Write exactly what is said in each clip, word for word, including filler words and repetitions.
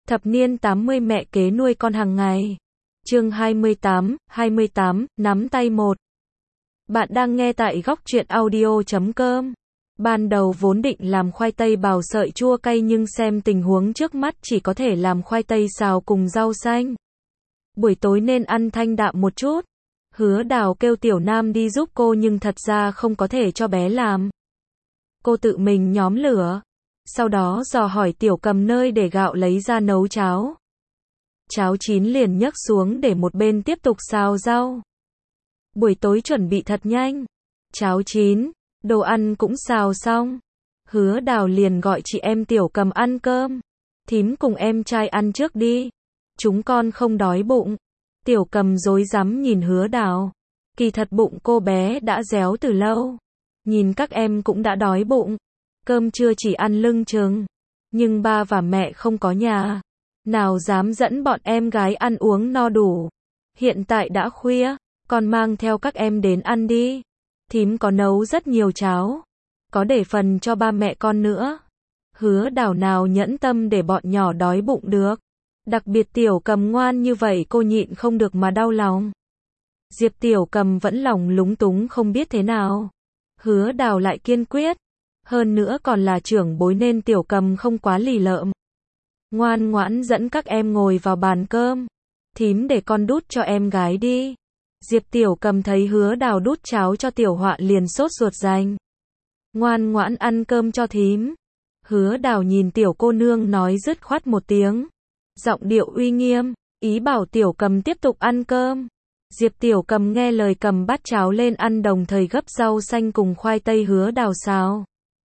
Thập niên tám mươi mẹ kế nuôi con hàng ngày. Chương hai mươi tám, hai mươi tám, nắm tay một. Bạn đang nghe tại góc truyện audio chấm com. Ban đầu vốn định làm khoai tây bào sợi chua cay nhưng xem tình huống trước mắt chỉ có thể làm khoai tây xào cùng rau xanh. Buổi tối nên ăn thanh đạm một chút. Hứa Đào kêu Tiểu Nam đi giúp cô nhưng thật ra không có thể cho bé làm. Cô tự mình nhóm lửa. Sau đó dò hỏi Tiểu Cầm nơi để gạo lấy ra nấu cháo. Cháo chín liền nhấc xuống để một bên tiếp tục xào rau. Buổi tối chuẩn bị thật nhanh. Cháo chín, đồ ăn cũng xào xong. Hứa Đào liền gọi chị em Tiểu Cầm ăn cơm. Thím cùng em trai ăn trước đi. Chúng con không đói bụng. Tiểu Cầm rối rắm nhìn Hứa Đào. Kỳ thật bụng cô bé đã réo từ lâu. Nhìn các em cũng đã đói bụng. Cơm trưa chỉ ăn lưng chừng. Nhưng ba và mẹ không có nhà. Nào dám dẫn bọn em gái ăn uống no đủ. Hiện tại đã khuya, con mang theo các em đến ăn đi. Thím có nấu rất nhiều cháo. Có để phần cho ba mẹ con nữa. Hứa Đào nào nhẫn tâm để bọn nhỏ đói bụng được. Đặc biệt Tiểu Cầm ngoan như vậy cô nhịn không được mà đau lòng. Diệp Tiểu Cầm vẫn lòng lúng túng không biết thế nào. Hứa Đào lại kiên quyết. Hơn nữa còn là trưởng bối nên Tiểu Cầm không quá lì lợm. Ngoan ngoãn dẫn các em ngồi vào bàn cơm. Thím để con đút cho em gái đi. Diệp Tiểu Cầm thấy Hứa Đào đút cháo cho Tiểu Họa liền sốt ruột giành. Ngoan ngoãn ăn cơm cho thím. Hứa Đào nhìn Tiểu cô nương nói dứt khoát một tiếng. Giọng điệu uy nghiêm, ý bảo Tiểu Cầm tiếp tục ăn cơm. Diệp Tiểu Cầm nghe lời cầm bát cháo lên ăn đồng thời gấp rau xanh cùng khoai tây Hứa Đào xào.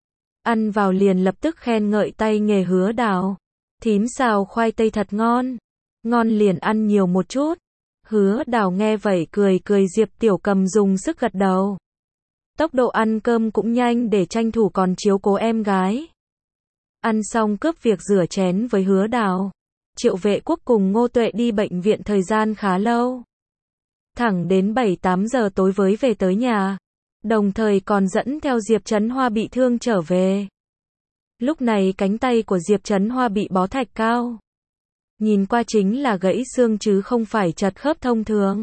Ăn vào liền lập tức khen ngợi tay nghề Hứa Đào. Thím xào khoai tây thật ngon. Ngon liền ăn nhiều một chút. Hứa Đào nghe vậy cười cười Diệp Tiểu Cầm dùng sức gật đầu. Tốc độ ăn cơm cũng nhanh để tranh thủ còn chiếu cố em gái. Ăn xong cướp việc rửa chén với Hứa Đào. Triệu Vệ Quốc cùng Ngô Tuệ đi bệnh viện thời gian khá lâu. Thẳng đến bảy tám giờ tối mới về tới nhà. Đồng thời còn dẫn theo Diệp Trấn Hoa bị thương trở về. Lúc này cánh tay của Diệp Trấn Hoa bị bó thạch cao. Nhìn qua chính là gãy xương chứ không phải chật khớp thông thường.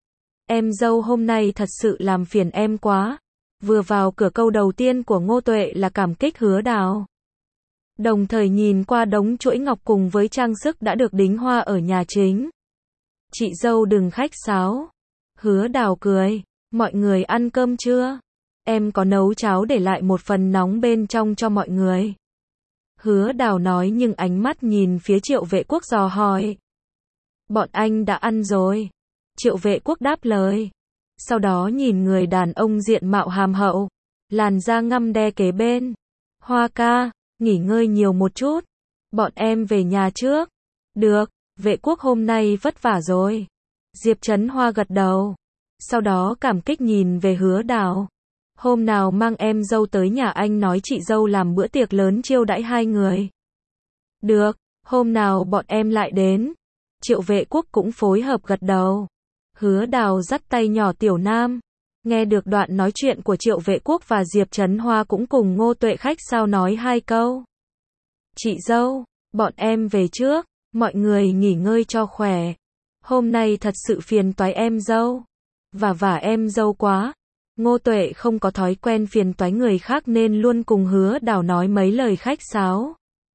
Em dâu hôm nay thật sự làm phiền em quá. Vừa vào cửa câu đầu tiên của Ngô Tuệ là cảm kích Hứa Đào. Đồng thời nhìn qua đống chuỗi ngọc cùng với trang sức đã được đính hoa ở nhà chính. Chị dâu đừng khách sáo. Hứa Đào cười. Mọi người ăn cơm chưa? Em có nấu cháo để lại một phần nóng bên trong cho mọi người. Hứa Đào nói nhưng ánh mắt nhìn phía Triệu Vệ Quốc dò hỏi. Bọn anh đã ăn rồi. Triệu Vệ Quốc đáp lời. Sau đó nhìn người đàn ông diện mạo hàm hậu. Làn da ngăm đe kế bên. Hoa ca, nghỉ ngơi nhiều một chút. Bọn em về nhà trước. Được, Vệ Quốc hôm nay vất vả rồi. Diệp Trấn Hoa gật đầu. Sau đó cảm kích nhìn về Hứa Đào. Hôm nào mang em dâu tới nhà anh nói chị dâu làm bữa tiệc lớn chiêu đãi hai người. Được, hôm nào bọn em lại đến. Triệu Vệ Quốc cũng phối hợp gật đầu. Hứa Đào dắt tay nhỏ Tiểu Nam. Nghe được đoạn nói chuyện của Triệu Vệ Quốc và Diệp Trấn Hoa cũng cùng Ngô Tuệ khách sao nói hai câu. Chị dâu, bọn em về trước, mọi người nghỉ ngơi cho khỏe. Hôm nay thật sự phiền toái em dâu. Và vả em dâu quá. Ngô Tuệ không có thói quen phiền toái người khác nên luôn cùng Hứa Đào nói mấy lời khách sáo.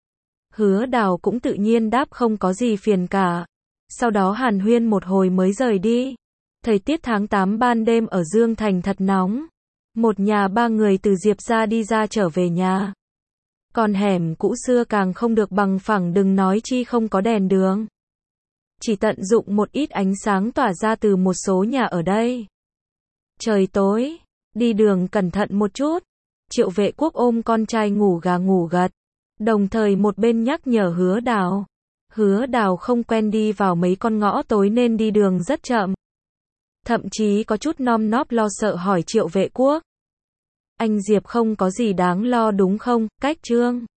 Hứa Đào cũng tự nhiên đáp không có gì phiền cả. Sau đó hàn huyên một hồi mới rời đi. Thời tiết tháng tám ban đêm ở Dương Thành thật nóng. Một nhà ba người từ Diệp ra đi ra trở về nhà. Còn hẻm cũ xưa càng không được bằng phẳng đừng nói chi không có đèn đường. Chỉ tận dụng một ít ánh sáng tỏa ra từ một số nhà ở đây. Trời tối, đi đường cẩn thận một chút. Triệu Vệ Quốc ôm con trai ngủ gà ngủ gật. Đồng thời một bên nhắc nhở Hứa Đào. Hứa Đào không quen đi vào mấy con ngõ tối nên đi đường rất chậm. Thậm chí có chút nom nóp lo sợ hỏi Triệu Vệ Quốc. Anh Diệp không có gì đáng lo đúng không, cách Trương?